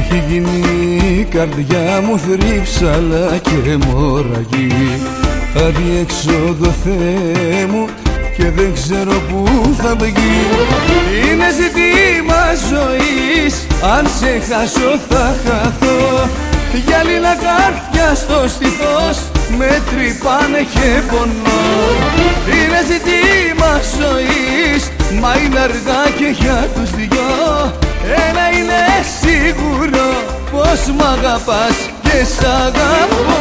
έχει γίνει η καρδιά μου θρύψαλα και μοραγή. Αδιέξοδο Θεέ μου και δεν ξέρω που θα βγει. Είναι ζήτημα ζωής, αν σε χάσω θα χαθώ. Γυάλινα καρφιά στο στήθος με τρυπάνε και πονώ. Είναι ζήτημα ζωής, μα είναι αργά και για τους δυο. Ένα είναι σίγουρο, πως μ' αγαπάς και σ' αγαπώ.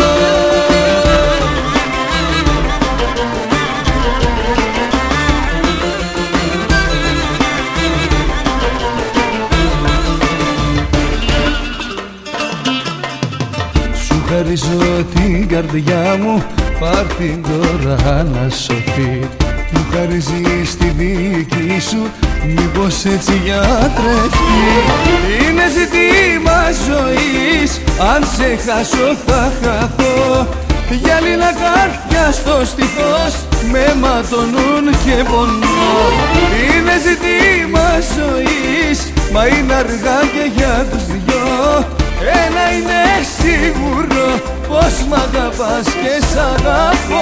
Χαρίζω την καρδιά μου, πάρ' την τώρα να σωθεί. Μου χαρίζεις τη δική σου, μήπως έτσι γιατρευτεί. Είναι ζήτημα ζωής, αν σε χάσω θα χαθώ. Γυάλινα καρφιά στο στήθος με ματώνουν και πονώ. Είναι ζήτημα ζωής, μα είναι αργά και για τους δυο. Ένα είναι σίγουρο, πως μ' αγαπάς και σ' αγαπώ.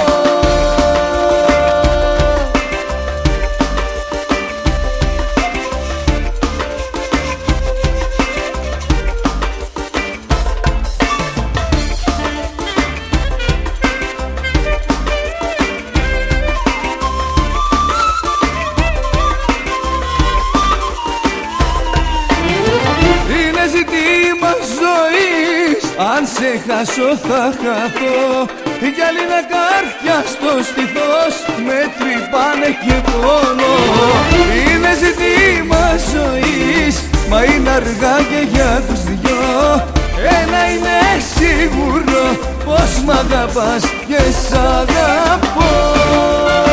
Είναι ζήτημα ζωής, αν σε χάσω θα χαθώ. Γυάλινα καρφιά στο στήθος με τρυπάνε και πόνο. Είναι ζήτημα ζωής, μα είναι αργά και για τους δυο. Ένα είναι σίγουρο, πως μ' αγαπάς και σ' αγαπώ.